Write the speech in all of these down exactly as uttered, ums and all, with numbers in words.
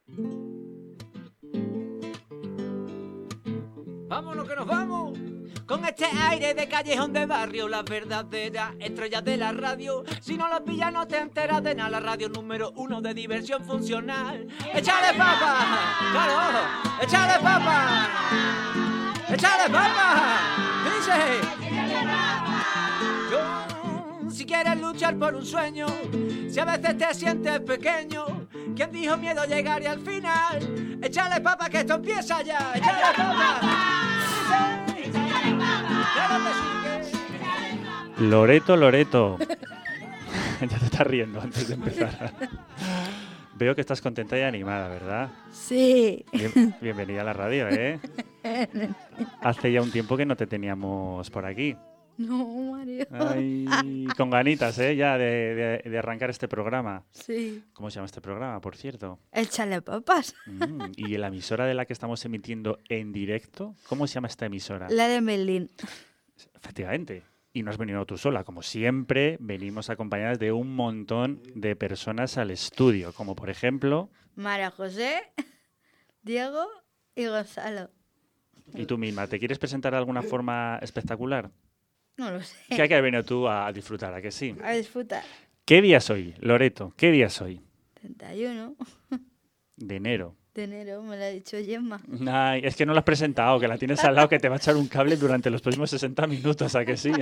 Vámonos que nos vamos. Con este aire de callejón de barrio, las verdaderas estrellas de la radio. Si no los pillas no te enteras de nada. La radio número uno de diversión funcional. ¡Échale papa! ¡Claro! ¡Échale papa! ¡Échale papa! ¡Dice! Yo, si quieres luchar por un sueño, si a veces te sientes pequeño, ¿quién dijo miedo llegar y al final? ¡Échale papa que esto empieza ya! ¡Échale papa! Loreto, Loreto. Ya te estás riendo antes de empezar. Veo que estás contenta y animada, ¿verdad? Sí. Bien, bienvenida a la radio, ¿eh? Hace ya un tiempo que no te teníamos por aquí. No, Mario. Ay, con ganitas, ¿eh? Ya de, de, de arrancar este programa. Sí. ¿Cómo se llama este programa, por cierto? Échale papas. Mm, ¿y la emisora de la que estamos emitiendo en directo? ¿Cómo se llama esta emisora? La de Melín. Efectivamente. Y no has venido tú sola. Como siempre, venimos acompañadas de un montón de personas al estudio. Como, por ejemplo... María José, Diego y Gonzalo. ¿Y tú misma? ¿Te quieres presentar de alguna forma espectacular? No lo sé. ¿Qué hay que haber venido tú a disfrutar? ¿A que sí? A disfrutar. ¿Qué día es hoy, Loreto? ¿Qué día es hoy? treinta y uno De enero. de enero, me lo ha dicho Gemma. Ay, es que no lo has presentado, que la tienes al lado, que te va a echar un cable durante los próximos sesenta minutos, ¿a que sí?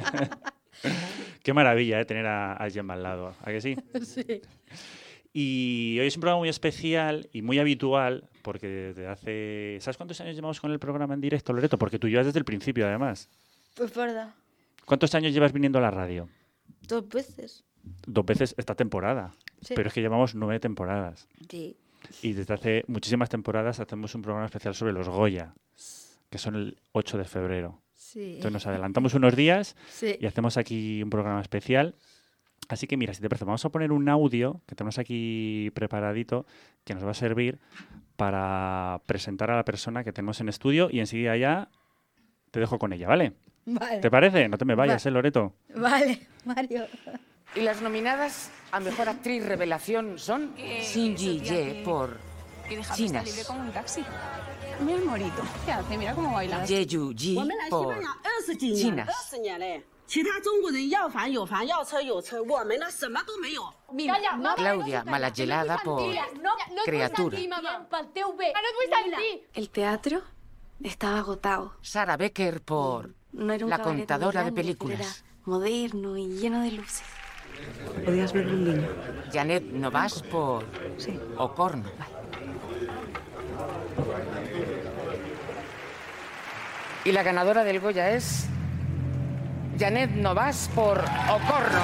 Qué maravilla, ¿eh? Tener a, a Gemma al lado, ¿a que sí? Sí. Y hoy es un programa muy especial y muy habitual, porque desde hace... ¿Sabes cuántos años llevamos con el programa en directo, Loreto? Porque tú llevas desde el principio, además. Pues verdad. ¿Cuántos años llevas viniendo a la radio? Dos veces. Dos veces esta temporada. Sí. Pero es que llevamos nueve temporadas. Sí. Y desde hace muchísimas temporadas hacemos un programa especial sobre los Goya, que son el ocho de febrero. Sí. Entonces nos adelantamos unos días Sí. y hacemos aquí un programa especial. Así que mira, si te parece, vamos a poner un audio que tenemos aquí preparadito que nos va a servir para presentar a la persona que tenemos en estudio y enseguida ya te dejo con ella, ¿vale? Vale. ¿Te parece? No te me vayas, Va- ¿eh, Loreto? Vale, Mario. Y las nominadas a Mejor Actriz Revelación son Xin Ji por Chinas, como un taxi. Mira el morito. ¿Qué hace? Mira cómo baila. Ye Yu Ji por Chinas, 二十年嘞，其他中国人要房有房，要车有车，我们呢什么都没有。 Claudia Malagelada por Criatura, El teatro estaba agotado. Sara Becker por No era un La cabaret muy contadora de grande, películas, pero era moderno y lleno de luces. Podías ver un niño. Janet Novas por Sí. Ocorno. Y la ganadora del Goya es Janet Novas por Ocorno.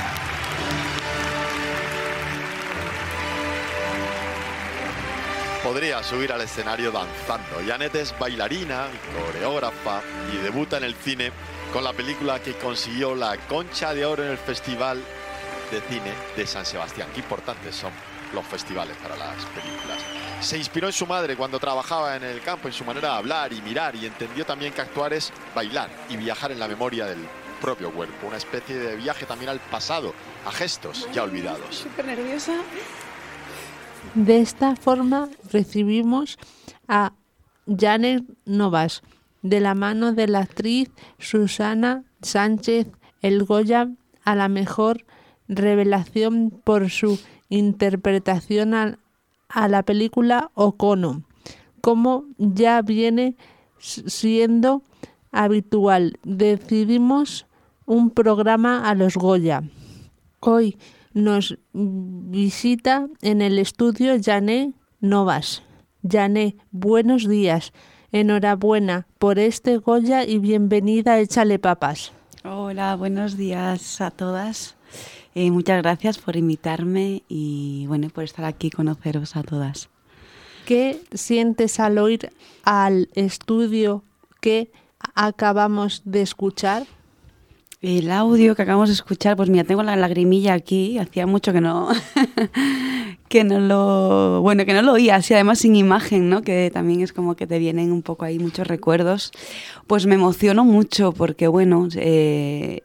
Podría subir al escenario danzando. Janet es bailarina, coreógrafa y debuta en el cine con la película que consiguió la Concha de Oro en el Festival de Cine de San Sebastián. Qué importantes son los festivales para las películas. Se inspiró en su madre cuando trabajaba en el campo, en su manera de hablar y mirar, y entendió también que actuar es bailar y viajar en la memoria del propio cuerpo. Una especie de viaje también al pasado, a gestos ya olvidados. Súper nerviosa. De esta forma recibimos a Janet Novas, de la mano de la actriz Susana Sánchez el Goya a la mejor revelación por su interpretación a, a la película Ocono. Como ya viene siendo habitual, decidimos un programa a los Goya. Hoy nos visita en el estudio Janet Novas. Janet, buenos días. Enhorabuena por este Goya y bienvenida a Échale Papas. Hola, buenos días a todas. Eh, muchas gracias por invitarme y bueno, por estar aquí y conoceros a todas. ¿Qué sientes al oír al estudio que acabamos de escuchar? El audio que acabamos de escuchar, pues mira, tengo la lagrimilla aquí, hacía mucho que no que no lo, bueno, que no lo oía, así además sin imagen, ¿no? Que también es como que te vienen un poco ahí muchos recuerdos. Pues me emociono mucho porque bueno, eh,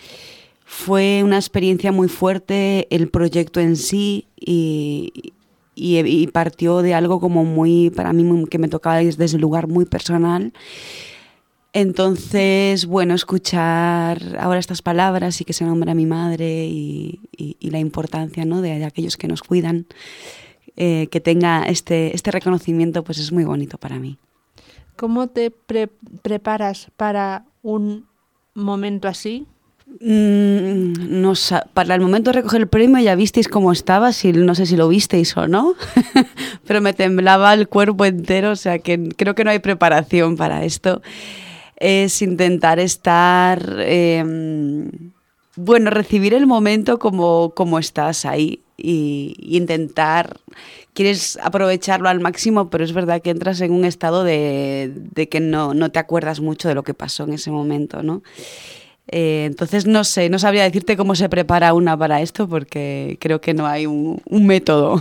fue una experiencia muy fuerte el proyecto en sí y y, y partió de algo como muy, para mí, muy, que me tocaba desde el lugar muy personal. Entonces, bueno, escuchar ahora estas palabras y que se nombra a mi madre y, y, y la importancia, ¿no?, de, de aquellos que nos cuidan, eh, que tenga este, este reconocimiento, pues es muy bonito para mí. ¿Cómo te pre- preparas para un momento así? Mm, no, para el momento de recoger el premio ya visteis cómo estaba, si, no sé si lo visteis o no, pero me temblaba el cuerpo entero, o sea que creo que no hay preparación para esto. Es intentar estar, eh, bueno, recibir el momento como, como estás ahí y, y intentar, quieres aprovecharlo al máximo, pero es verdad que entras en un estado de, de que no, no te acuerdas mucho de lo que pasó en ese momento, ¿no? Eh, entonces no sé, no sabría decirte cómo se prepara una para esto porque creo que no hay un, un método.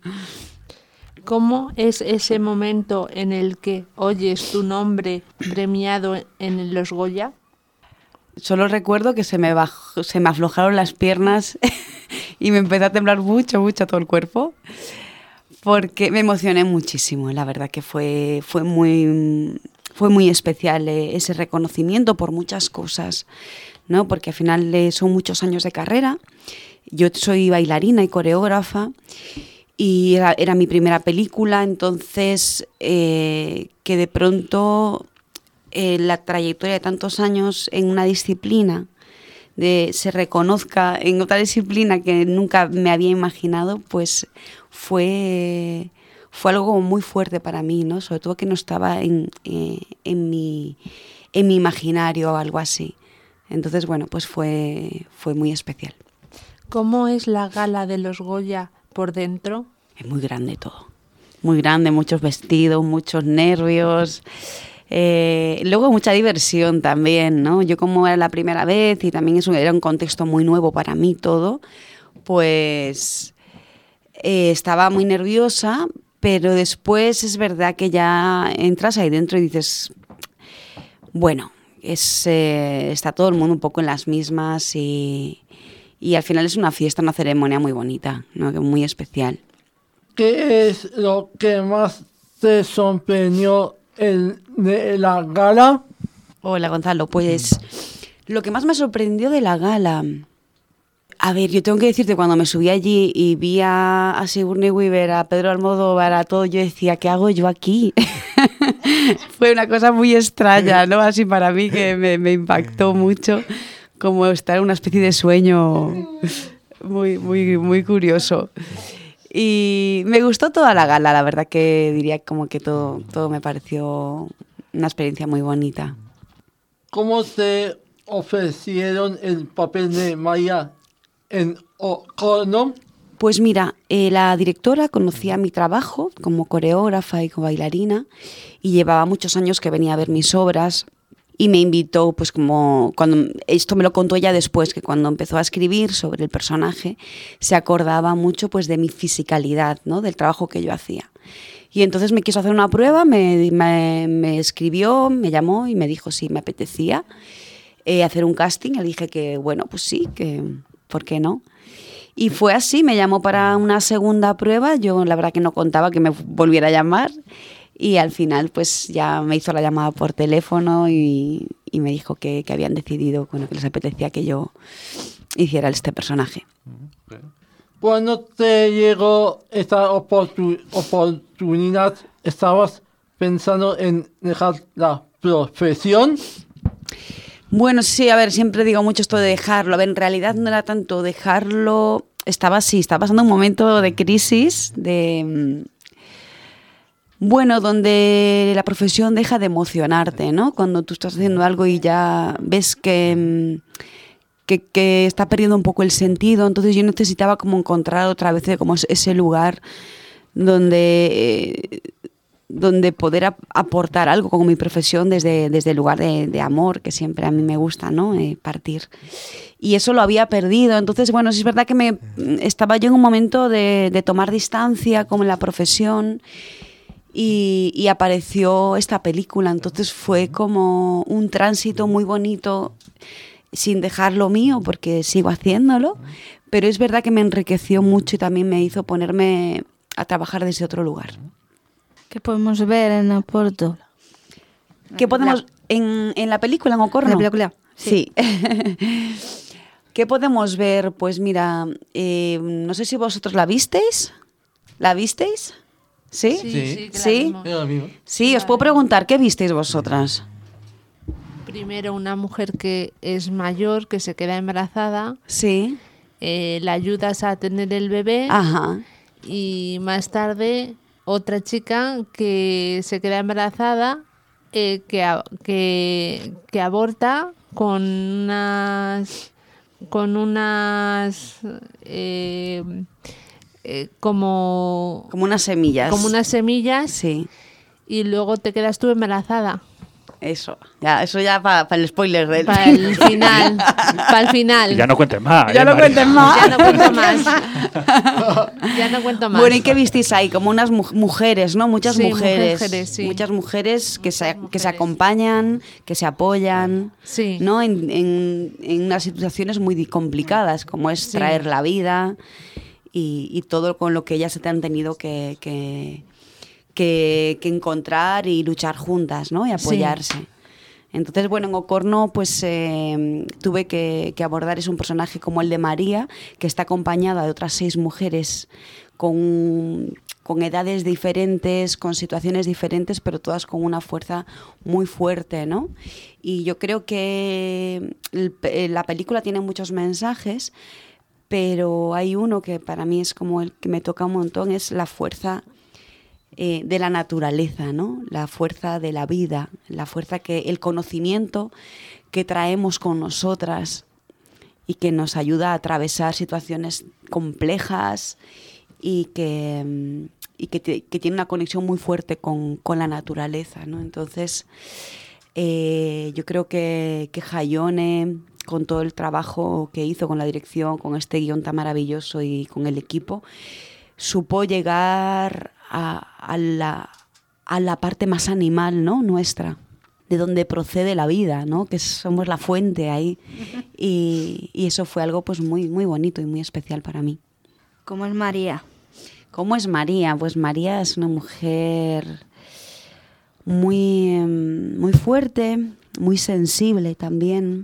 ¿Cómo es ese momento en el que oyes tu nombre premiado en los Goya? Solo recuerdo que se me, bajó, se me aflojaron las piernas y me empezó a temblar mucho, mucho todo el cuerpo porque me emocioné muchísimo. La verdad que fue, fue muy... Fue muy especial eh, ese reconocimiento por muchas cosas, ¿no? Porque al final eh, son muchos años de carrera. Yo soy bailarina y coreógrafa y era, era mi primera película, entonces eh, que de pronto eh, la trayectoria de tantos años en una disciplina de, se reconozca en otra disciplina que nunca me había imaginado, pues fue... fue algo muy fuerte para mí, ¿no? Sobre todo que no estaba en, eh, en, mi, en mi imaginario o algo así. Entonces, bueno, pues fue, fue muy especial. ¿Cómo es la gala de los Goya por dentro? Es muy grande todo. Muy grande, muchos vestidos, muchos nervios. Eh, luego mucha diversión también, ¿no? Yo como era la primera vez y también eso era un contexto muy nuevo para mí todo, pues eh, estaba muy nerviosa. Pero después es verdad que ya entras ahí dentro y dices, bueno, es, eh, está todo el mundo un poco en las mismas y, y al final es una fiesta, una ceremonia muy bonita, ¿no? Muy especial. ¿Qué es lo que más te sorprendió en, de la gala? Hola Gonzalo, pues lo que más me sorprendió de la gala... A ver, yo tengo que decirte, cuando me subí allí y vi a, a Sigourney Weaver, a Pedro Almodóvar, a todo, yo decía, ¿qué hago yo aquí? Fue una cosa muy extraña, ¿no? Así para mí que me, me impactó mucho, como estar en una especie de sueño muy, muy, muy curioso. Y me gustó toda la gala, la verdad que diría como que todo, todo me pareció una experiencia muy bonita. ¿Cómo te ofrecieron el papel de Maya en Okono? Pues mira, eh, la directora conocía mi trabajo como coreógrafa y como bailarina y llevaba muchos años que venía a ver mis obras y me invitó, pues como cuando esto me lo contó ella después, que cuando empezó a escribir sobre el personaje se acordaba mucho pues de mi fisicalidad, ¿no? Del trabajo que yo hacía. Y entonces me quiso hacer una prueba, me, me, me escribió, me llamó y me dijo si me apetecía eh, hacer un casting. Le dije que bueno, pues sí, que ¿por qué no? Y fue así, me llamó para una segunda prueba, yo la verdad que no contaba que me volviera a llamar y al final pues ya me hizo la llamada por teléfono y, y me dijo que, que habían decidido, bueno, que les apetecía que yo hiciera este personaje. Cuando te llegó esta oportun- oportunidad, ¿estabas pensando en dejar la profesión? Bueno, sí, a ver, siempre digo mucho esto de dejarlo. A ver, en realidad no era tanto dejarlo, estaba así, estaba pasando un momento de crisis, de... Bueno, donde la profesión deja de emocionarte, ¿no? Cuando tú estás haciendo algo y ya ves que, que, que está perdiendo un poco el sentido, entonces yo necesitaba como encontrar otra vez como ese lugar donde... Eh, donde poder ap- aportar algo con mi profesión desde, desde el lugar de, de amor, que siempre a mí me gusta, ¿no? Eh, partir. Y eso lo había perdido. Entonces, bueno, sí es verdad que me estaba yo en un momento de, de tomar distancia con la profesión y, y apareció esta película. Entonces fue como un tránsito muy bonito sin dejar lo mío, porque sigo haciéndolo, pero es verdad que me enriqueció mucho y también me hizo ponerme a trabajar desde otro lugar. ¿Qué podemos ver en Oporto? ¿Qué podemos en, en la película, en Ocorno? En la película, sí. ¿Qué podemos ver? Pues mira, eh, no sé si vosotros la visteis. ¿La visteis? ¿Sí? Sí, sí, que la ¿Sí? vimos. Yo la vi. Sí, os puedo preguntar, ¿qué visteis vosotras? Primero, una mujer que es mayor, que se queda embarazada. Sí. Eh, la ayudas a tener el bebé. Ajá. Y más tarde, otra chica que se queda embarazada, eh, que, a- que, que aborta con unas... con unas... eh, eh, como... Como unas semillas. Como unas semillas. Sí. Y luego te quedas tú embarazada. Eso, ya, eso ya para el spoiler del Para el final, para el final. Ya no cuentes más. Ya ¿eh, no María? cuentes más. Ya no cuento más. Ya no cuento más. Bueno, ¿y qué visteis ahí? Como unas mu- mujeres, ¿no? Muchas Sí, mujeres. mujeres, sí. Muchas mujeres que se, que se acompañan, que se apoyan, Sí. ¿no? En, en, en unas situaciones muy di- complicadas, como es Sí. traer la vida y, y todo con lo que ellas se te han tenido que, que, que, que encontrar y luchar juntas, ¿no? Y apoyarse. Entonces, bueno, en Ocorno pues eh, tuve que, que abordar es un personaje como el de María, que está acompañada de otras seis mujeres con, con edades diferentes, con situaciones diferentes, pero todas con una fuerza muy fuerte, ¿no? Y yo creo que el pe- la película tiene muchos mensajes, pero hay uno que para mí es como el que me toca un montón, es la fuerza eh, de la naturaleza, ¿no? La fuerza de la vida, la fuerza que el conocimiento que traemos con nosotras y que nos ayuda a atravesar situaciones complejas y que, mm, y que, te- que tiene una conexión muy fuerte con, con la naturaleza, ¿no? Entonces, eh, yo creo que, que Jaione, con todo el trabajo que hizo con la dirección, con este guión tan maravilloso y con el equipo, supo llegar a, a la, a la parte más animal, ¿no? Nuestra, de donde procede la vida, ¿no? Que somos la fuente ahí. Y, y eso fue algo pues muy, muy bonito y muy especial para mí. ¿Cómo es María? ¿Cómo es María? Pues María es una mujer muy, em, muy fuerte, muy sensible también,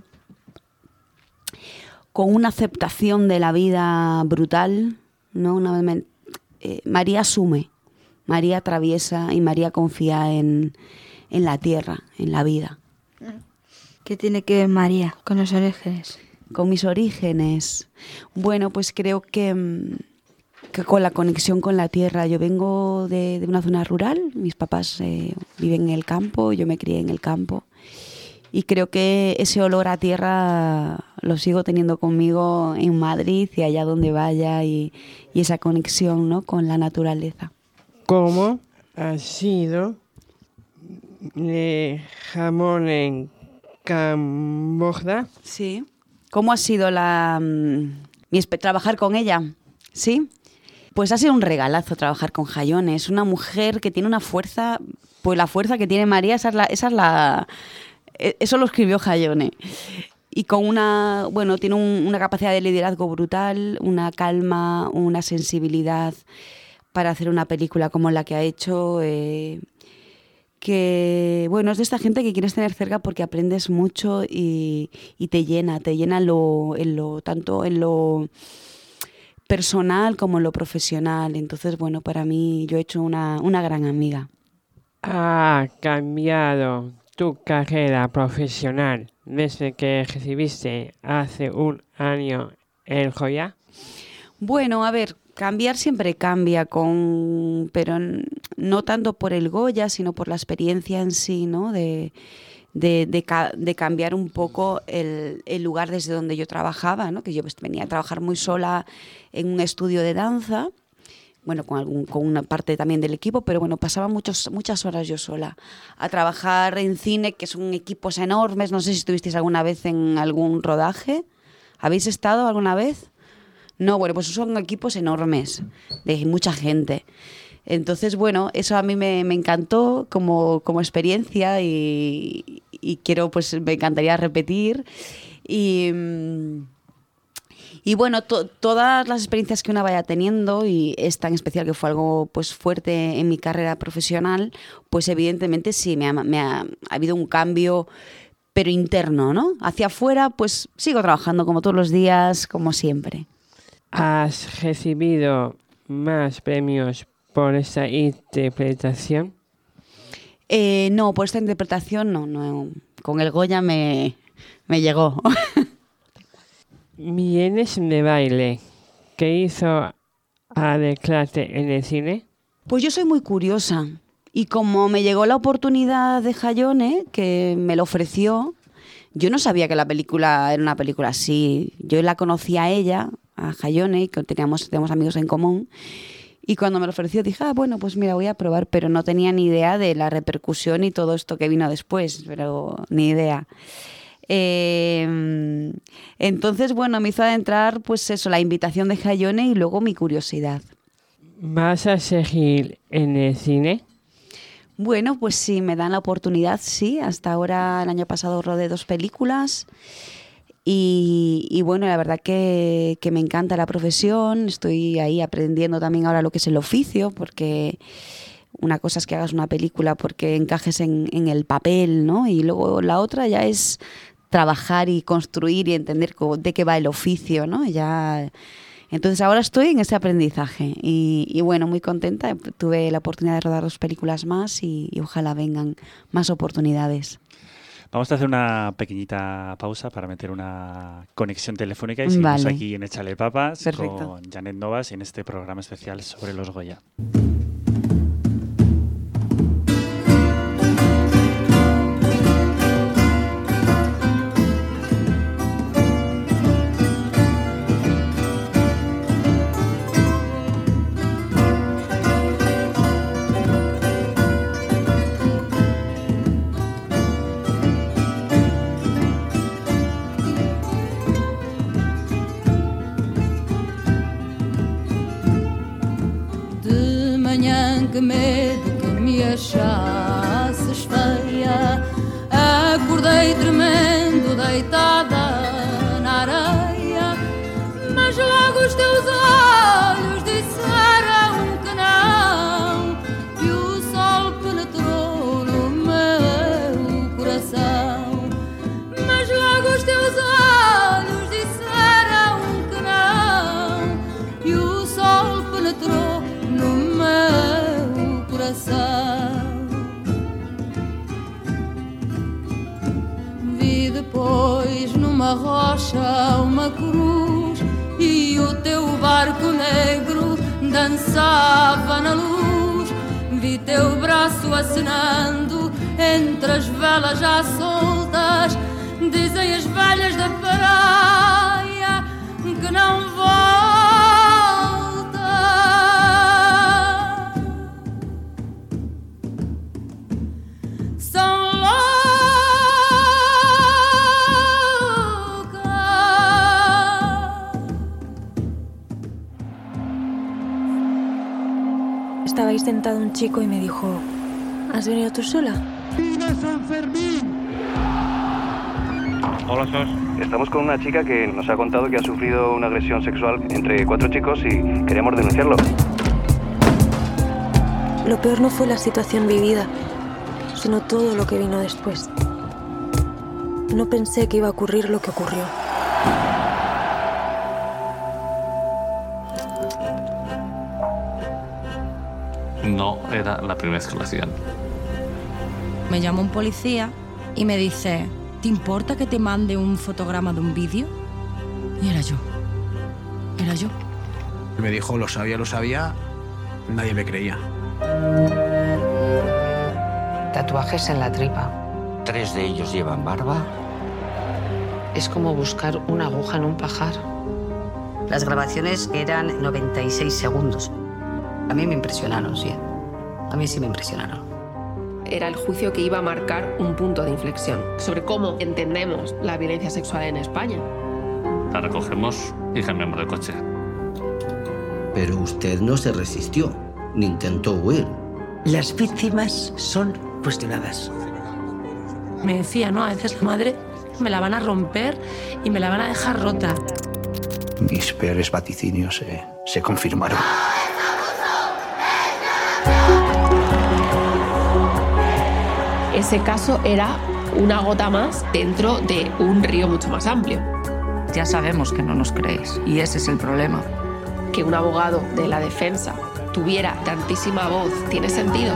con una aceptación de la vida brutal, ¿no? Una, men- eh, María asume, María atraviesa y María confía en, en la tierra, en la vida. ¿Qué tiene que ver María con los orígenes? Con mis orígenes. Bueno, pues creo que, mm, que con la conexión con la tierra. Yo vengo de, de una zona rural, mis papás eh, viven en el campo, yo me crié en el campo. Y creo que ese olor a tierra lo sigo teniendo conmigo en Madrid y allá donde vaya, y, y esa conexión, ¿no? Con la naturaleza. ¿Cómo ha sido el jamón en Camboya? Sí. ¿Cómo ha sido la mm, mi espe- trabajar con ella? ¿Sí? Pues ha sido un regalazo trabajar con Jaione. Es una mujer que tiene una fuerza, pues la fuerza que tiene María, esa es la, esa es la e- eso lo escribió Jaione. Y con una, bueno, tiene un- una capacidad de liderazgo brutal, una calma, una sensibilidad para hacer una película como la que ha hecho. eh, que, bueno, es de esta gente que quieres tener cerca porque aprendes mucho y, y te llena, te llena en lo, en lo, tanto en lo personal como en lo profesional. Entonces, bueno, para mí yo he hecho una, una gran amiga. ¿Ha cambiado tu carrera profesional desde que recibiste hace un año el Goya? Bueno, a ver, cambiar siempre cambia, con, pero n- no tanto por el Goya, sino por la experiencia en sí, ¿no? De, de, de, ca- de cambiar un poco el, el lugar desde donde yo trabajaba, ¿no? Que yo pues, venía a trabajar muy sola en un estudio de danza, bueno, con, algún, con una parte también del equipo, pero bueno, pasaba muchos, muchas horas yo sola a trabajar en cine, que son equipos enormes. No sé si estuvisteis alguna vez en algún rodaje. ¿Habéis estado alguna vez? No, bueno, pues son equipos enormes, de mucha gente. Entonces, bueno, eso a mí me, me encantó como, como experiencia y, y quiero, pues me encantaría repetir. Y, mm, Y bueno, to- todas las experiencias que una vaya teniendo, y esta en especial que fue algo pues fuerte en mi carrera profesional, pues evidentemente sí, me ha, me ha, ha habido un cambio, pero interno, ¿no? Hacia afuera, pues sigo trabajando como todos los días, como siempre. ¿Has recibido más premios por esta interpretación? Eh, no, por esta interpretación no, no. Con el Goya me, me llegó. ¿Vienes de baile? ¿Qué hizo adentrarte en el cine? Pues yo soy muy curiosa y como me llegó la oportunidad de Jayone, que me lo ofreció, yo no sabía que la película era una película así. Yo la conocí a ella, a Jayone, y que teníamos, teníamos amigos en común. Y cuando me lo ofreció dije, ah, bueno, pues mira, voy a probar, pero no tenía ni idea de la repercusión y todo esto que vino después, pero ni idea. Eh, entonces, bueno, me hizo adentrar, pues eso, la invitación de Jayone y luego mi curiosidad. ¿Vas a seguir en el cine? Bueno, pues si me dan la oportunidad, sí. Hasta ahora, el año pasado, rodé dos películas. Y, y bueno, la verdad que, que me encanta la profesión. Estoy ahí aprendiendo también ahora lo que es el oficio, porque una cosa es que hagas una película porque encajes en, en el papel, ¿no? Y luego la otra ya es trabajar y construir y entender de qué va el oficio, ¿no? Ya... Entonces ahora estoy en ese aprendizaje y, y bueno, muy contenta. Tuve la oportunidad de rodar dos películas más y, y ojalá vengan más oportunidades. Vamos a hacer una pequeñita pausa para meter una conexión telefónica y seguimos Vale. aquí en Échale Papas. Perfecto. Con Janet Novas y en este programa especial sobre los Goya. De manhã que medo que me achasses feia, acordei tremendo deitada na areia, mas logo os teus olhos disseram que não, e o sol penetrou no meu coração, mas logo os teus olhos disseram que não, e o sol penetrou no meu coração. Vi depois numa rocha uma cruz e o teu barco negro dançava na luz. Vi teu braço acenando entre as velas já soltas. Dizem as velhas da praia que não volta. Estaba ahí sentado un chico y me dijo, ¿has venido tú sola? ¡Viva San Fermín! Hola, Sos. Estamos con una chica que nos ha contado que ha sufrido una agresión sexual entre cuatro chicos y queremos denunciarlo. Lo peor no fue la situación vivida, sino todo lo que vino después. No pensé que iba a ocurrir lo que ocurrió. No era la primera vez que lo hacían. Me llama un policía y me dice, ¿te importa que te mande un fotograma de un vídeo? Y era yo. Era yo. Me dijo, lo sabía, lo sabía. Nadie me creía. Tatuajes en la tripa. Tres de ellos llevan barba. Es como buscar una aguja en un pajar. Las grabaciones eran noventa y seis segundos. A mí me impresionaron, sí. A mí sí me impresionaron. Era el juicio que iba a marcar un punto de inflexión sobre cómo entendemos la violencia sexual en España. La recogemos y cambiamos de coche. Pero usted no se resistió, ni intentó huir. Las víctimas son cuestionadas. Me decía, ¿no? A veces la madre me la van a romper y me la van a dejar rota. Mis peores vaticinios se, se confirmaron. Ese caso era una gota más dentro de un río mucho más amplio. Ya sabemos que no nos creéis, y ese es el problema. Que un abogado de la defensa tuviera tantísima voz, ¿tiene sentido?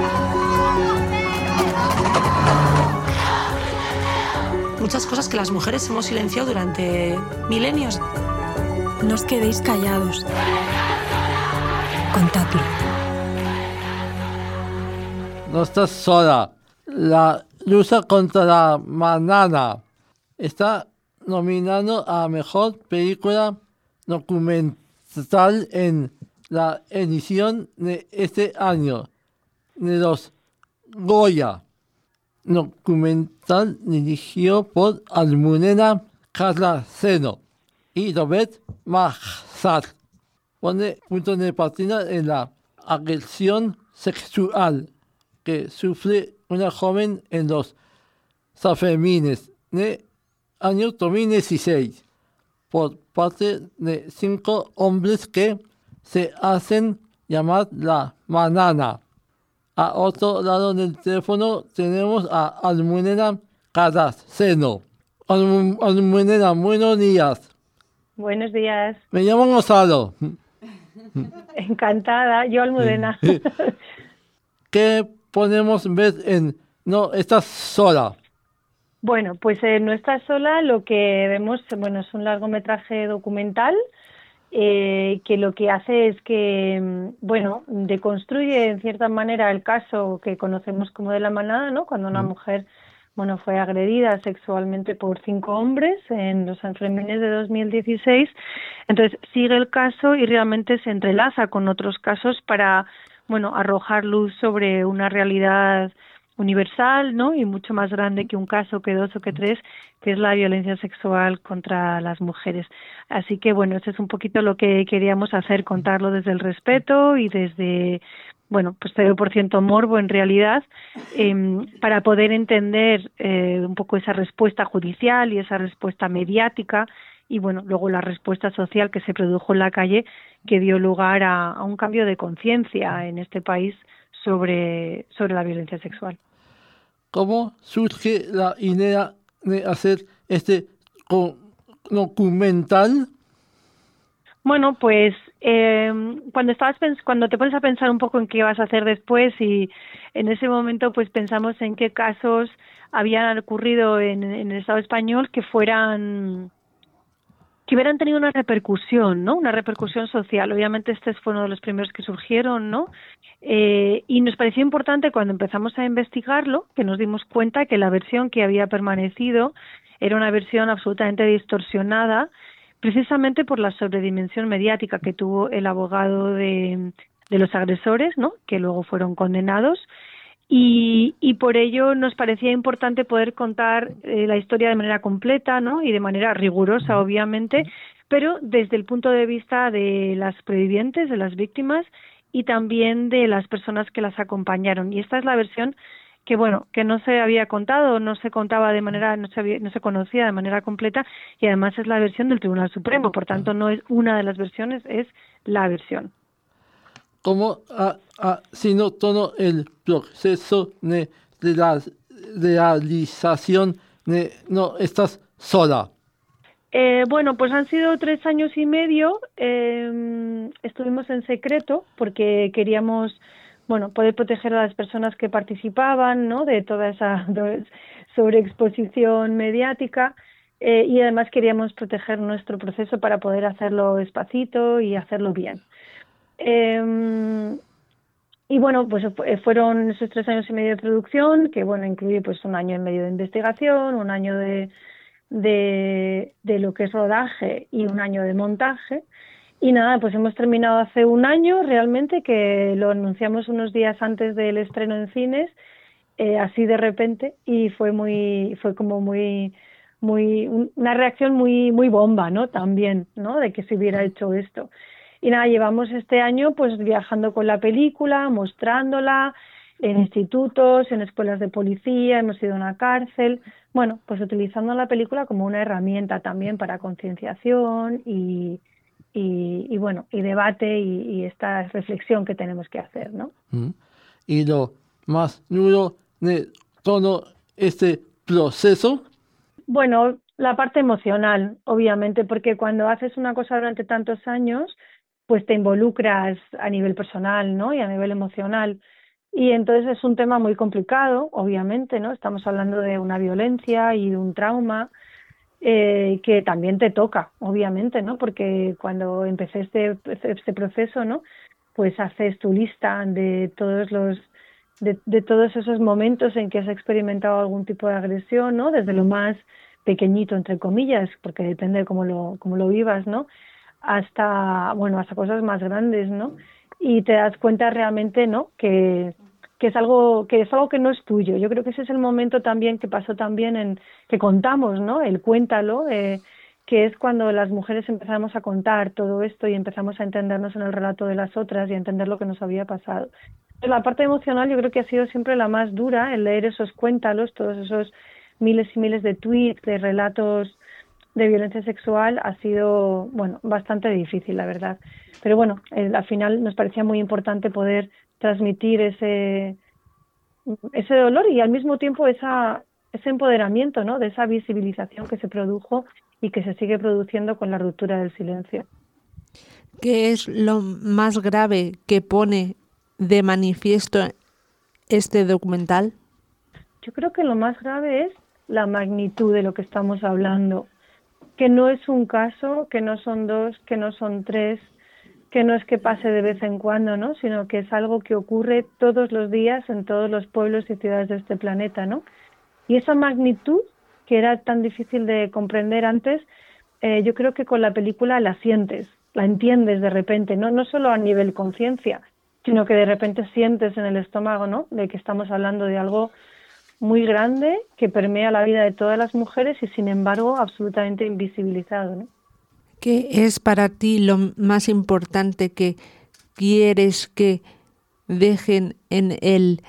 Muchas cosas que las mujeres hemos silenciado durante milenios. No os quedéis callados. Contadlo. No estás sola. La lucha contra la banana está nominado a Mejor Película Documental en la edición de este año de los Goya. Documental dirigido por Almudena Carraceno y Robert Marzar. Pone punto de partida en la agresión sexual que sufre una joven en los Sanfermines de año dos mil dieciséis por parte de cinco hombres que se hacen llamar la banana. A otro lado del teléfono tenemos a Almudena Carraceno. Alm- Almudena, buenos días. Buenos días. Me llamo Gonzalo. Encantada. Yo, Almudena. ¿Qué podemos ver en No estás sola? Bueno, pues en No estás sola lo que vemos, bueno, es un largometraje documental eh, que lo que hace es que, bueno, deconstruye en cierta manera el caso que conocemos como de la manada, ¿no? Cuando una mujer, bueno, fue agredida sexualmente por cinco hombres en los Sanfermines de dos mil dieciséis. Entonces sigue el caso y realmente se entrelaza con otros casos para, bueno, arrojar luz sobre una realidad universal, ¿no? Y mucho más grande que un caso, que dos o que tres, que es la violencia sexual contra las mujeres. Así que, bueno, eso es un poquito lo que queríamos hacer, contarlo desde el respeto y desde, bueno, pues cero por ciento morbo en realidad, eh, para poder entender eh, un poco esa respuesta judicial y esa respuesta mediática y, bueno, luego la respuesta social que se produjo en la calle, que dio lugar a, a un cambio de conciencia en este país sobre, sobre la violencia sexual. ¿Cómo surge la idea de hacer este documental? Bueno, pues eh, cuando estabas pens- cuando te pones a pensar un poco en qué vas a hacer después y en ese momento pues pensamos en qué casos habían ocurrido en, en el Estado español que fueran que hubieran tenido una repercusión, ¿no? Una repercusión social. Obviamente este fue uno de los primeros que surgieron, ¿no? Eh, y nos pareció importante cuando empezamos a investigarlo, que nos dimos cuenta que la versión que había permanecido era una versión absolutamente distorsionada, precisamente por la sobredimensión mediática que tuvo el abogado de, de los agresores, ¿no? Que luego fueron condenados. Y, y por ello nos parecía importante poder contar eh, la historia de manera completa, ¿no? Y de manera rigurosa, obviamente, pero desde el punto de vista de las sobrevivientes, de las víctimas y también de las personas que las acompañaron. Y esta es la versión que, bueno, que no se había contado, no se contaba de manera, no se había, no se conocía de manera completa y además es la versión del Tribunal Supremo. Por tanto, no es una de las versiones, es la versión. ¿Cómo ha, ha sido todo el proceso de, de la realización de No estás sola? Eh, bueno, pues han sido tres años y medio. Eh, estuvimos en secreto porque queríamos, bueno, poder proteger a las personas que participaban, ¿no? De toda esa sobreexposición mediática. Eh, y además queríamos proteger nuestro proceso para poder hacerlo despacito y hacerlo bien. Eh, y bueno, pues fueron esos tres años y medio de producción, que bueno, incluye pues un año y medio de investigación, un año de, de, de lo que es rodaje y un año de montaje. Y nada, pues hemos terminado hace un año realmente, que lo anunciamos unos días antes del estreno en cines, eh, así de repente, y fue muy, fue como muy, muy, una reacción muy, muy bomba, ¿no? También, ¿no? De que se hubiera hecho esto. Y nada, llevamos este año pues viajando con la película, mostrándola, en institutos, en escuelas de policía, hemos ido a una cárcel, bueno, pues utilizando la película como una herramienta también para concienciación y, y, y bueno, y debate y, y esta reflexión que tenemos que hacer, ¿no? Mm. Y lo más duro de todo este proceso. Bueno, la parte emocional, obviamente, porque cuando haces una cosa durante tantos años, pues te involucras a nivel personal, ¿no? Y a nivel emocional. Y entonces es un tema muy complicado, obviamente, ¿no? Estamos hablando de una violencia y de un trauma eh, que también te toca, obviamente, ¿no? Porque cuando empecé este, este proceso, ¿no? Pues haces tu lista de todos los de, de todos esos momentos en que has experimentado algún tipo de agresión, ¿no? Desde lo más pequeñito, entre comillas, porque depende de cómo lo, cómo lo vivas, ¿no? Hasta, bueno, hasta cosas más grandes, ¿no? Y te das cuenta realmente, ¿no? Que, que es algo que es algo que no es tuyo. Yo creo que ese es el momento también que pasó también en que contamos, ¿no? El cuéntalo, eh, que es cuando las mujeres empezamos a contar todo esto y empezamos a entendernos en el relato de las otras y a entender lo que nos había pasado. La parte emocional yo creo que ha sido siempre la más dura, el leer esos cuéntalos, todos esos miles y miles de tweets, de relatos de violencia sexual, ha sido, bueno, bastante difícil, la verdad. Pero bueno, el, al final nos parecía muy importante poder transmitir ese ese dolor y al mismo tiempo esa ese empoderamiento, ¿no? De esa visibilización que se produjo y que se sigue produciendo con la ruptura del silencio. ¿Qué es lo más grave que pone de manifiesto este documental? Yo creo que lo más grave es la magnitud de lo que estamos hablando, que no es un caso, que no son dos, que no son tres, que no es que pase de vez en cuando, ¿no? Sino que es algo que ocurre todos los días en todos los pueblos y ciudades de este planeta, ¿no? Y esa magnitud, que era tan difícil de comprender antes, eh, yo creo que con la película la sientes, la entiendes de repente, ¿no? No solo a nivel conciencia, sino que de repente sientes en el estómago, ¿no? De que estamos hablando de algo muy grande que permea la vida de todas las mujeres y sin embargo absolutamente invisibilizado, ¿no? ¿Qué es para ti lo más importante que quieres que dejen en el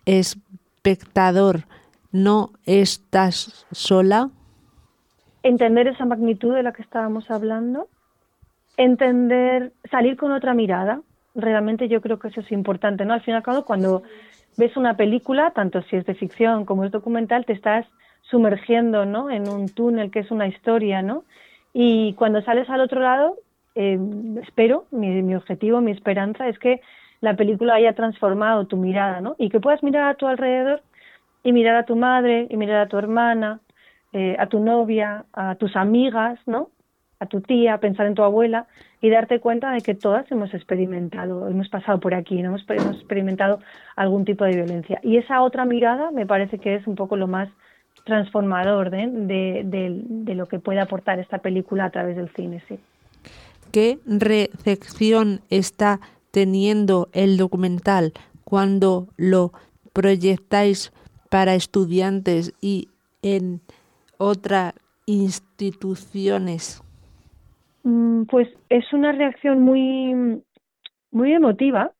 espectador? ¿No estás sola? Entender esa magnitud de la que estábamos hablando, entender, salir con otra mirada, realmente yo creo que eso es importante, ¿no? Al fin y al cabo, cuando ves una película, tanto si es de ficción como es documental, te estás sumergiendo, ¿no? En un túnel que es una historia, ¿no? Y cuando sales al otro lado, eh, espero, mi, mi objetivo, mi esperanza es que la película haya transformado tu mirada, ¿no? Y que puedas mirar a tu alrededor y mirar a tu madre, y mirar a tu hermana, eh, a tu novia, a tus amigas, ¿no? A tu tía, pensar en tu abuela y darte cuenta de que todas hemos experimentado, hemos pasado por aquí, ¿no? hemos, hemos experimentado algún tipo de violencia. Y esa otra mirada me parece que es un poco lo más transformador de, de, de, de lo que puede aportar esta película a través del cine, sí. ¿Qué recepción está teniendo el documental cuando lo proyectáis para estudiantes y en otras instituciones? Pues es una reacción muy, muy emotiva.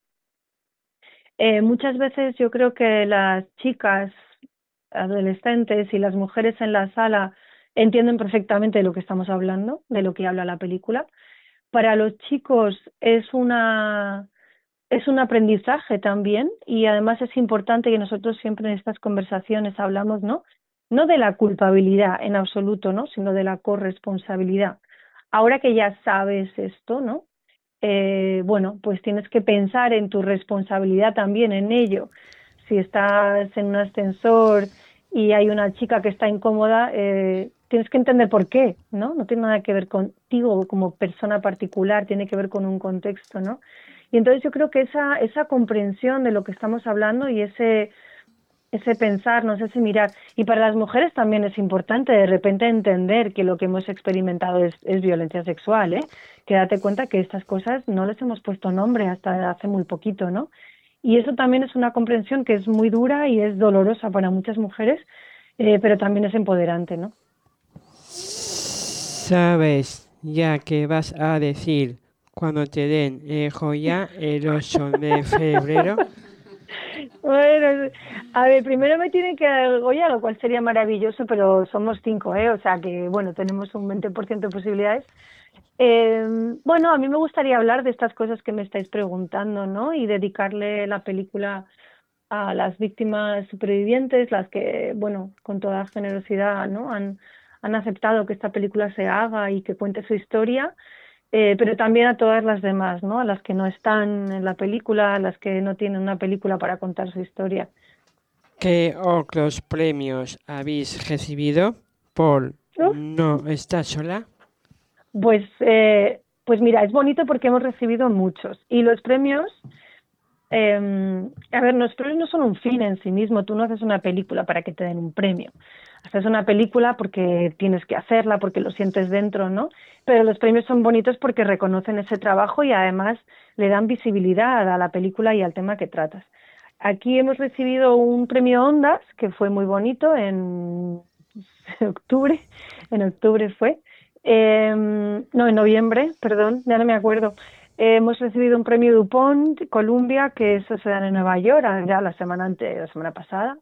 Eh, muchas veces yo creo que las chicas, adolescentes y las mujeres en la sala entienden perfectamente de lo que estamos hablando, de lo que habla la película. Para los chicos es una es un aprendizaje también y además es importante que nosotros siempre en estas conversaciones hablamos, ¿no? No de la culpabilidad en absoluto, ¿no? Sino de la corresponsabilidad. Ahora que ya sabes esto, ¿no? Eh, bueno, pues tienes que pensar en tu responsabilidad también en ello. Si estás en un ascensor y hay una chica que está incómoda, eh, tienes que entender por qué, ¿no? No tiene nada que ver contigo como persona particular, tiene que ver con un contexto, ¿no? Y entonces yo creo que esa, esa comprensión de lo que estamos hablando y ese... ese pensarnos, ese mirar. Y para las mujeres también es importante de repente entender que lo que hemos experimentado es, es violencia sexual, ¿eh? Que date cuenta que estas cosas no les hemos puesto nombre hasta hace muy poquito, ¿no? Y eso también es una comprensión que es muy dura y es dolorosa para muchas mujeres, eh, pero también es empoderante, ¿no? ¿Sabes ya qué vas a decir cuando te den el joya el ocho de febrero? Bueno, a ver, primero me tienen que dar el Goya, lo cual sería maravilloso, pero somos cinco, ¿eh? O sea que, bueno, tenemos un veinte por ciento de posibilidades. Eh, bueno, a mí me gustaría hablar de estas cosas que me estáis preguntando, ¿no? Y dedicarle la película a las víctimas supervivientes, las que, bueno, con toda generosidad, ¿no? Han, han aceptado que esta película se haga y que cuente su historia. Eh, pero también a todas las demás, ¿no? A las que no están en la película, a las que no tienen una película para contar su historia. ¿Qué otros premios habéis recibido por ¿No, no estás sola? Pues, eh, pues mira, es bonito porque hemos recibido muchos. Y los premios, eh, a ver, los premios no son un fin en sí mismo. Tú no haces una película para que te den un premio. Haces una película porque tienes que hacerla, porque lo sientes dentro, ¿no? Pero los premios son bonitos porque reconocen ese trabajo y además le dan visibilidad a la película y al tema que tratas. Aquí hemos recibido un premio Ondas, que fue muy bonito, en octubre, en octubre fue, eh, no, en noviembre, perdón, ya no me acuerdo. Eh, hemos recibido un premio DuPont, Columbia, que eso se dan en Nueva York, ya la semana antes, la semana pasada.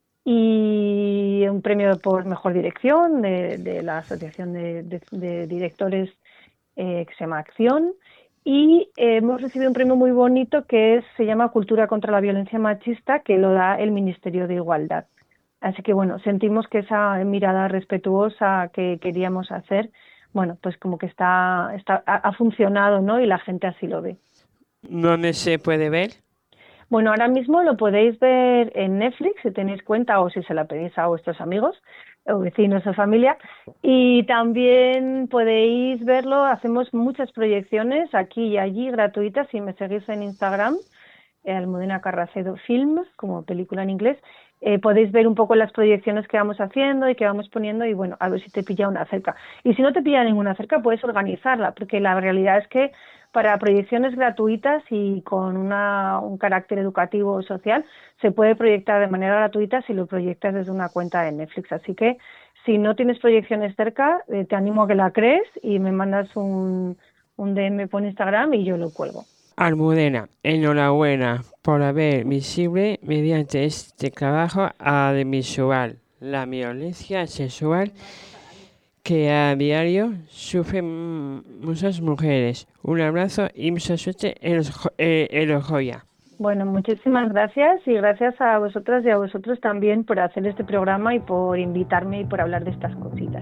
Y un premio por mejor dirección de, de la Asociación de, de, de Directores eh, que se llama Acción. Y eh, hemos recibido un premio muy bonito que es, se llama Cultura contra la Violencia Machista, que lo da el Ministerio de Igualdad. Así que bueno, sentimos que esa mirada respetuosa que queríamos hacer, bueno, pues como que está, está ha, ha funcionado, ¿no? Y la gente así lo ve. ¿Dónde se puede ver? Bueno, ahora mismo lo podéis ver en Netflix, si tenéis cuenta o si se la pedís a vuestros amigos o vecinos o familia. Y también podéis verlo, hacemos muchas proyecciones aquí y allí gratuitas. Si me seguís en Instagram, eh, Almudena Carracedo Film, como película en inglés, eh, podéis ver un poco las proyecciones que vamos haciendo y que vamos poniendo y bueno, a ver si te pilla una cerca. Y si no te pilla ninguna cerca, puedes organizarla, porque la realidad es que para proyecciones gratuitas y con una, un carácter educativo o social, se puede proyectar de manera gratuita si lo proyectas desde una cuenta de Netflix. Así que si no tienes proyecciones cerca, eh, te animo a que la crees y me mandas un, un D M por Instagram y yo lo cuelgo. Almudena, enhorabuena por haber visible mediante este trabajo audiovisual la violencia sexual que a diario sufren muchas mujeres. Un abrazo y mucha suerte en los, eh, en los Goya. Bueno, muchísimas gracias y gracias a vosotras y a vosotros también por hacer este programa y por invitarme y por hablar de estas cositas.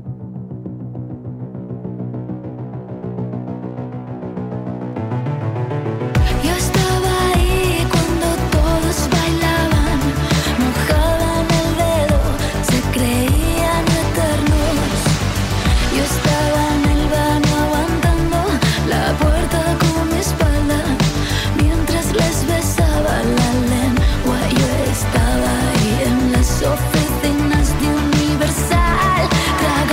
Yo estaba ahí cuando todos bailaban, mojaban el dedo, se creían eternos. Yo estaba en el baño aguantando la puerta con mi espalda, mientras les besaba la lengua. Yo estaba ahí en las oficinas de Universal.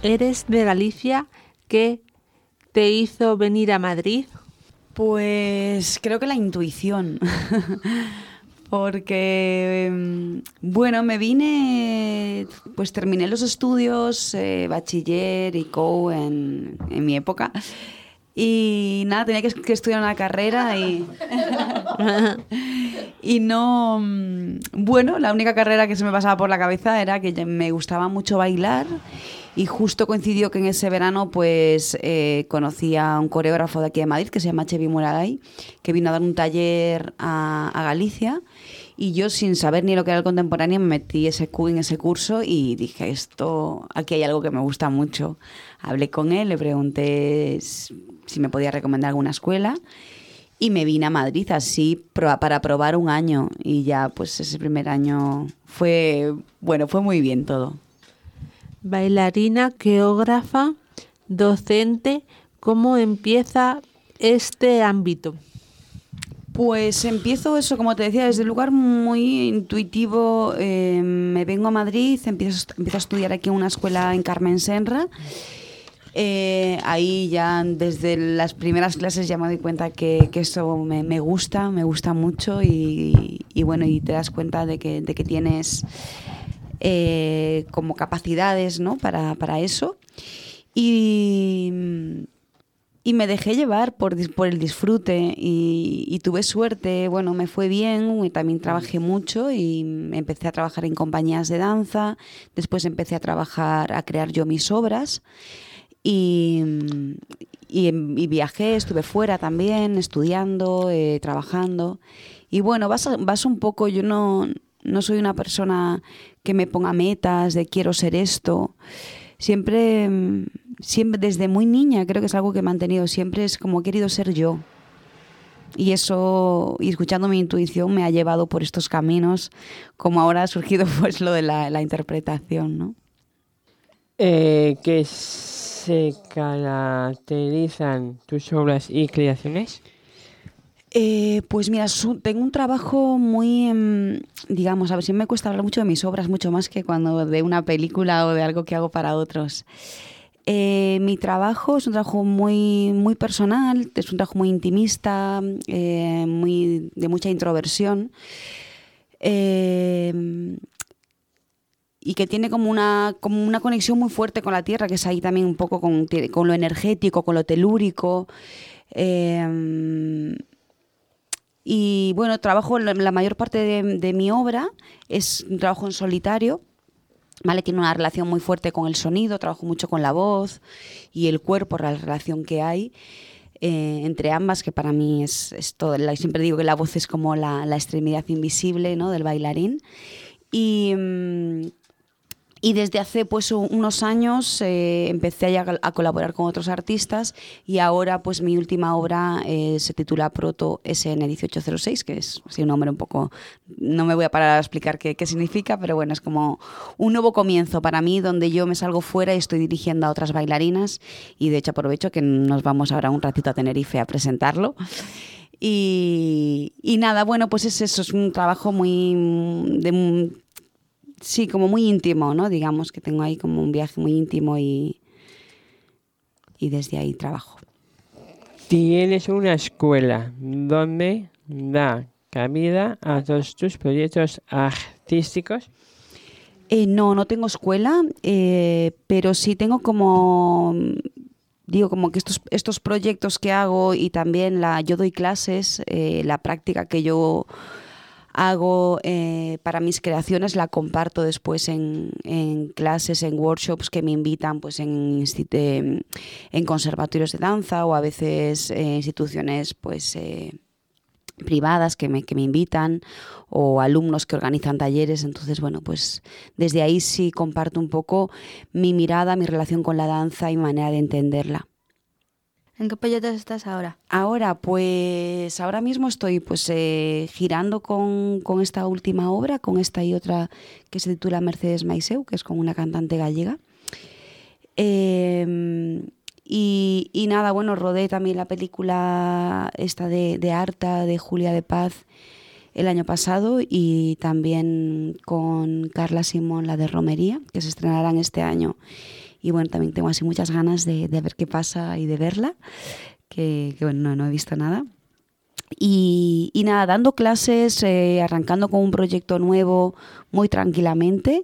eres de Galicia, ¿qué te hizo venir a Madrid? Pues creo que la intuición. Porque, bueno, me vine, pues terminé los estudios, eh, bachiller y C O U en, en mi época. Y nada, tenía que, que estudiar una carrera y... y no... Bueno, la única carrera que se me pasaba por la cabeza era que me gustaba mucho bailar. Y justo coincidió que en ese verano pues eh, conocí a un coreógrafo de aquí de Madrid que se llama Chevi Muragay, que vino a dar un taller a, a Galicia, y yo sin saber ni lo que era el contemporáneo me metí ese cu en ese curso y dije, esto, aquí hay algo que me gusta mucho. Hablé con él, le pregunté si me podía recomendar alguna escuela y me vine a Madrid así para probar un año, y ya pues ese primer año fue, bueno, fue muy bien todo. Bailarina, coreógrafa, docente, ¿cómo empieza este ámbito? Pues empiezo eso, como te decía, desde un lugar muy intuitivo. Eh, me vengo a Madrid, empiezo, empiezo a estudiar aquí en una escuela en Carmen Senra. Eh, ahí ya desde las primeras clases ya me doy cuenta que, que eso me, me gusta, me gusta mucho, y, y bueno, y te das cuenta de que, de que tienes... Eh, como capacidades, ¿no? para, para eso, y, y me dejé llevar por, por el disfrute, y, y tuve suerte, bueno, me fue bien, y también trabajé mucho y empecé a trabajar en compañías de danza, después empecé a trabajar, a crear yo mis obras, y, y, y viajé, estuve fuera también estudiando, eh, trabajando, y bueno, vas, a, vas un poco, yo no... No soy una persona que me ponga metas de quiero ser esto. Siempre, siempre, desde muy niña, creo que es algo que he mantenido. Siempre es como he querido ser yo. Y eso, y escuchando mi intuición, me ha llevado por estos caminos, como ahora ha surgido pues lo de la, la interpretación, ¿no? Eh, ¿Qué se caracterizan tus obras y creaciones? Eh, pues mira, su, tengo un trabajo muy, eh, digamos, a ver, siempre me cuesta hablar mucho de mis obras, mucho más que cuando de una película o de algo que hago para otros. Eh, mi trabajo es un trabajo muy, muy personal, es un trabajo muy intimista, eh, muy, de mucha introversión, eh, y que tiene como una, como una conexión muy fuerte con la tierra, que es ahí también un poco con, con lo energético, con lo telúrico. Eh, Y bueno, trabajo, la mayor parte de, de mi obra es un trabajo en solitario, ¿vale? Tiene una relación muy fuerte con el sonido, trabajo mucho con la voz y el cuerpo, la relación que hay eh, entre ambas, que para mí es, es todo. Siempre digo que la voz es como la, la extremidad invisible, ¿no? Del bailarín. Y... Mmm, Y desde hace pues unos años eh, empecé a, a colaborar con otros artistas, y ahora pues mi última obra eh, se titula Proto S N dieciocho cero seis, que es así un nombre un poco... No me voy a parar a explicar qué, qué significa, pero bueno, es como un nuevo comienzo para mí, donde yo me salgo fuera y estoy dirigiendo a otras bailarinas, y de hecho aprovecho que nos vamos ahora un ratito a Tenerife a presentarlo. Y, y nada, bueno, pues es eso, es un trabajo muy... de Sí, como muy íntimo, ¿no? Digamos que tengo ahí como un viaje muy íntimo, y, y desde ahí trabajo. Tienes una escuela donde da cabida a todos tus proyectos artísticos. Eh, no, no tengo escuela, eh, pero sí tengo como... Digo, como que estos, estos proyectos que hago, y también la, yo doy clases, eh, la práctica que yo... hago eh, para mis creaciones la comparto después en, en clases, en workshops que me invitan pues en, en, en conservatorios de danza, o a veces eh, instituciones pues eh, privadas que me, que me invitan, o alumnos que organizan talleres. Entonces, bueno, pues desde ahí sí comparto un poco mi mirada, mi relación con la danza y mi manera de entenderla. ¿En qué proyectos estás ahora? Ahora, pues ahora mismo estoy pues eh, girando con, con esta última obra, con esta y otra que se titula Mercedes Maiseu, que es con una cantante gallega. Eh, y, y nada, bueno, rodé también la película esta de, de Arta, de Julia de Paz, el año pasado, y también con Carla Simón, la de Romería, que se estrenarán este año. y bueno, también tengo así muchas ganas de, de ver qué pasa y de verla, que, que bueno, no, no he visto nada. Y, y nada, dando clases, eh, arrancando con un proyecto nuevo muy tranquilamente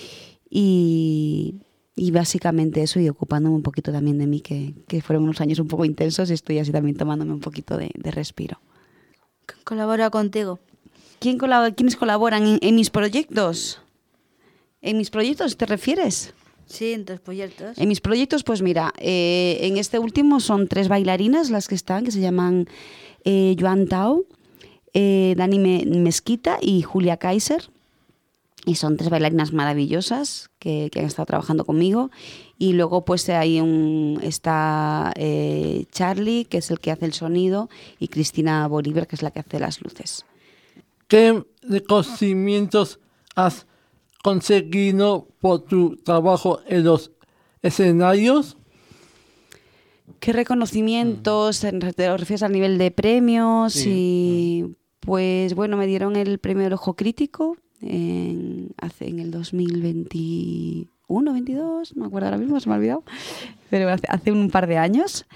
y, y básicamente eso, y ocupándome un poquito también de mí, que, que fueron unos años un poco intensos y estoy así también tomándome un poquito de, de respiro. ¿Colabora contigo? ¿Quién colabora, ¿Quiénes colaboran en, en mis proyectos? ¿En mis proyectos te refieres? Sí, en tus proyectos. En mis proyectos, pues mira, eh, en este último son tres bailarinas las que están, que se llaman eh, Joan Tao, eh, Dani Me- Mezquita y Julia Kaiser. Y son tres bailarinas maravillosas que, que han estado trabajando conmigo. Y luego pues hay un, está eh, Charlie, que es el que hace el sonido, y Cristina Bolívar, que es la que hace las luces. ¿Qué reconocimientos has conseguido por tu trabajo en los escenarios? ¿Qué reconocimientos? ¿Te lo refieres al nivel de premios? Sí. Y pues bueno, me dieron el premio del Ojo Crítico en, hace, en el dos mil veintiuno, veintidós, no me acuerdo ahora mismo, se me ha olvidado, pero hace, hace un par de años.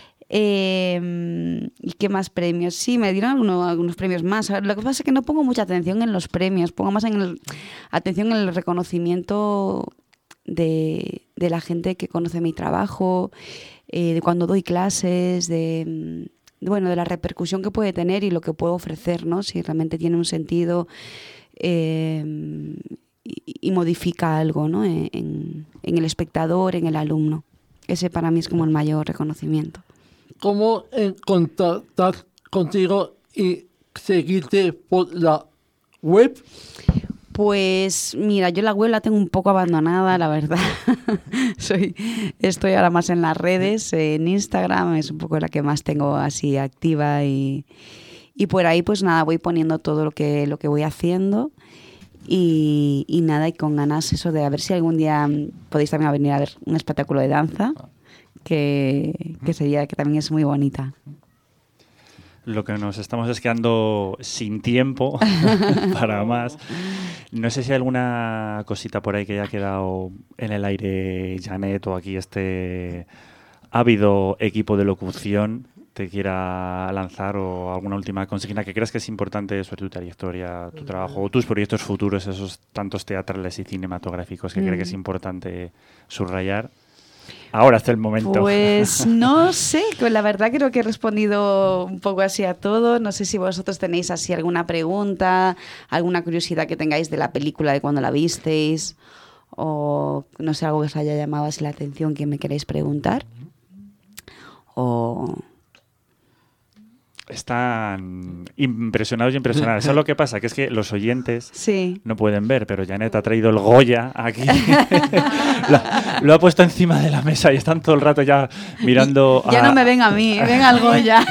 Eh, ¿Y qué más premios? Sí, me dieron algunos, algunos premios más. Lo que pasa es que no pongo mucha atención en los premios, pongo más en el, atención en el reconocimiento de, de la gente que conoce mi trabajo, eh, de cuando doy clases, de, de, bueno, de la repercusión que puede tener y lo que puedo ofrecer, ¿no? Si realmente tiene un sentido eh, y, y modifica algo, ¿no? en, en, en el espectador, en el alumno. Ese para mí es como el mayor reconocimiento. ¿Cómo contactar contigo y seguirte por la web? Pues mira, yo la web la tengo un poco abandonada, la verdad. Soy, estoy ahora más en las redes, en Instagram es un poco la que más tengo así activa y, y por ahí pues nada, voy poniendo todo lo que, lo que voy haciendo y, y nada, y con ganas eso de a ver si algún día podéis también venir a ver un espectáculo de danza. Que, que sería, que también es muy bonita. Lo que nos estamos es quedando sin tiempo para más. No sé si hay alguna cosita por ahí que haya quedado en el aire, Janet, o aquí este ávido equipo de locución te quiera lanzar, o alguna última consigna que creas que es importante sobre tu trayectoria, tu trabajo, o tus proyectos futuros, esos tantos teatrales y cinematográficos que mm. crees que es importante subrayar. Ahora es el momento. Pues no sé, la verdad creo que he respondido un poco así a todo. No sé si vosotros tenéis así alguna pregunta, alguna curiosidad que tengáis de la película, de cuando la visteis, o no sé, algo que os haya llamado así la atención que me queréis preguntar. O... Están impresionados y impresionadas. Eso es lo que pasa, que es que los oyentes sí. no pueden ver, pero Janet ha traído el Goya aquí. lo, lo ha puesto encima de la mesa y están todo el rato ya mirando... Ya a... no me ven a mí, ven al Goya.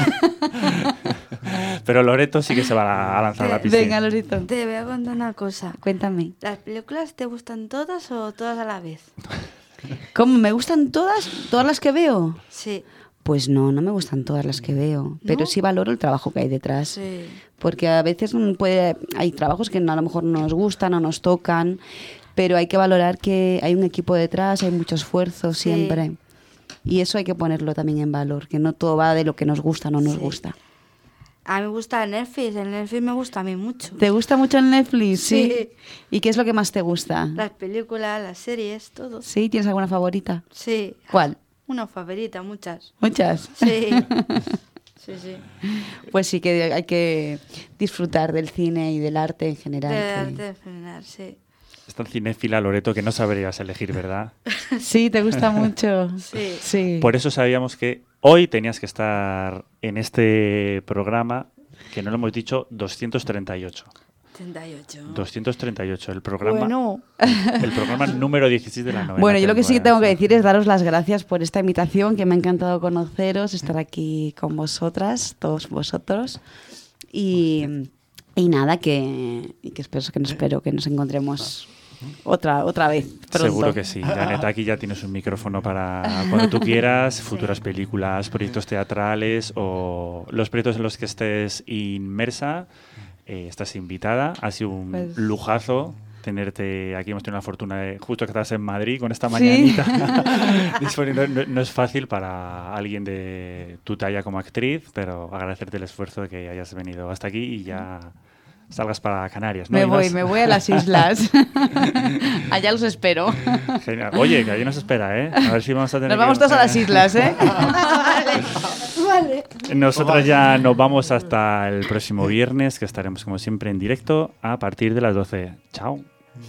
Pero Loreto sí que se va a lanzar a la piscina. Venga, Loreto. Te voy a contar una cosa. Cuéntame. ¿Las películas te gustan todas o todas a la vez? ¿Cómo? ¿Me gustan todas? ¿Todas las que veo? Sí. Pues no, no me gustan todas las que veo, ¿no? Pero sí valoro el trabajo que hay detrás. Sí. Porque a veces puede, hay trabajos que a lo mejor no nos gustan o nos tocan, pero hay que valorar que hay un equipo detrás, hay mucho esfuerzo sí. siempre. Y eso hay que ponerlo también en valor, que no todo va de lo que nos gusta o no nos sí. gusta. A mí me gusta el Netflix, el Netflix me gusta a mí mucho. ¿Te gusta mucho el Netflix? Sí. sí. ¿Y qué es lo que más te gusta? Las películas, las series, todo. ¿Sí? ¿Tienes alguna favorita? Sí. ¿Cuál? Una favorita, muchas. ¿Muchas? Sí. sí, sí. Pues sí que hay que disfrutar del cine y del arte en general. Del que... arte en general, sí. Es tan cinéfila, Loreto, que no sabrías elegir, ¿verdad? Sí, te gusta mucho. Sí. sí. Por eso sabíamos que hoy tenías que estar en este programa, que no lo hemos dicho, doscientos treinta y ocho. treinta y ocho. doscientos treinta y ocho, el programa, bueno. el programa número dieciséis de la novena. Bueno, yo lo que sí que tengo que decir es daros las gracias por esta invitación, que me ha encantado conoceros, estar aquí con vosotras, todos vosotros. Y, y nada, que, y que espero que, espero que nos encontremos otra otra vez pronto. Seguro que sí. Janet, aquí ya tienes un micrófono para cuando tú quieras, futuras sí. películas, proyectos teatrales o los proyectos en los que estés inmersa. Eh, estás invitada, ha sido un pues, lujazo tenerte aquí. Hemos tenido la fortuna de justo que estás en Madrid con esta mañanita. ¿Sí? no, no, no es fácil para alguien de tu talla como actriz, pero agradecerte el esfuerzo de que hayas venido hasta aquí y ya salgas para Canarias, ¿no? Me voy, me voy a las islas. Allá los espero. Genial. Oye, que allí nos espera, ¿eh? A ver si vamos a tener... Nos vamos que... todos a las islas, ¿eh? Vale, vale. Nosotros ya nos vamos hasta el próximo viernes, que estaremos como siempre en directo a partir de las doce. Chao.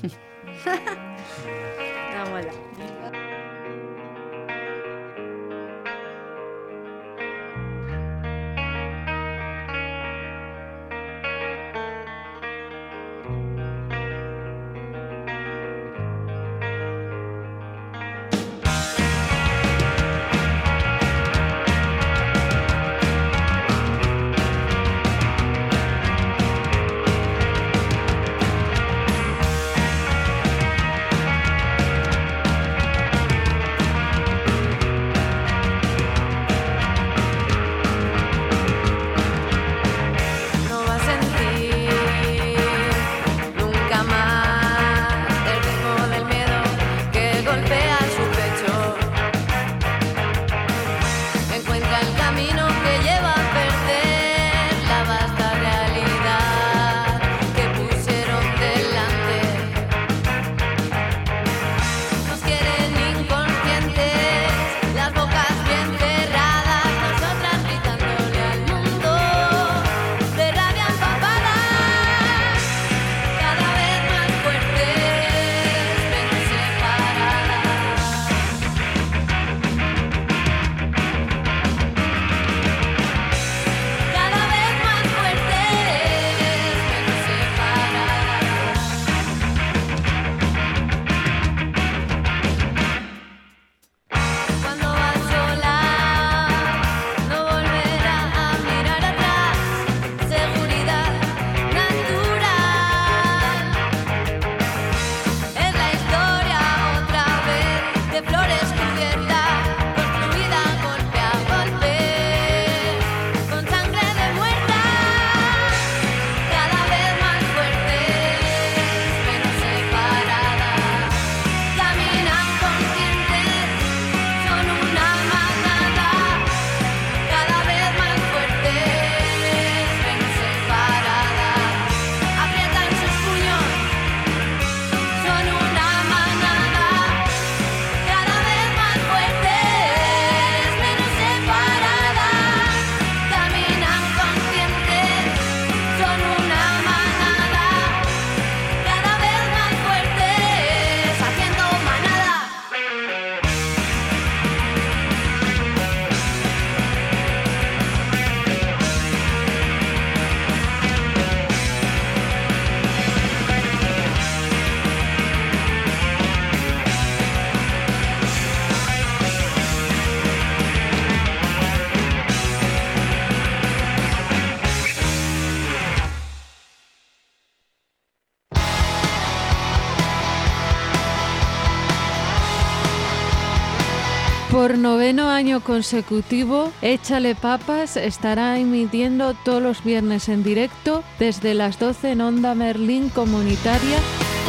Por noveno año consecutivo, Échale Papas estará emitiendo todos los viernes en directo desde las doce en Onda Merlín Comunitaria.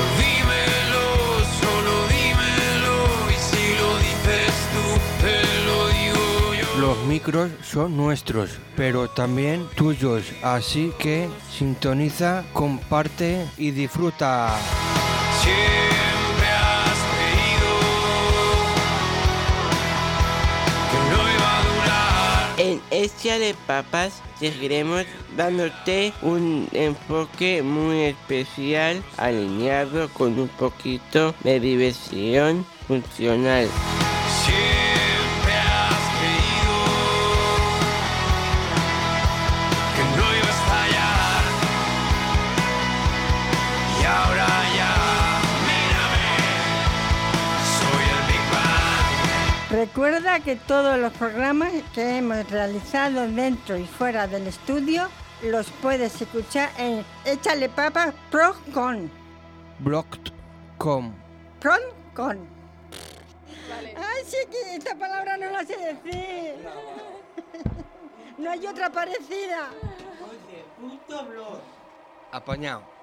Dímelo, solo dímelo, y si lo dices tú, te lo digo yo. Los micros son nuestros, pero también tuyos, así que sintoniza, comparte y disfruta. Siempre has creído que no iba a durar. En Échale Papas seguiremos dándote un enfoque muy especial, alineado con un poquito de diversión funcional. Siempre has creído que no iba a estallar, y ahora ya, mírame, soy el Big Bang. Recuerda que todos los programas que hemos realizado dentro y fuera del estudio los puedes escuchar en Échale Papas Procon. Blog.com. Procon. Vale. Ay, sí, que esta palabra no la sé decir. No, no hay otra parecida. Apañado.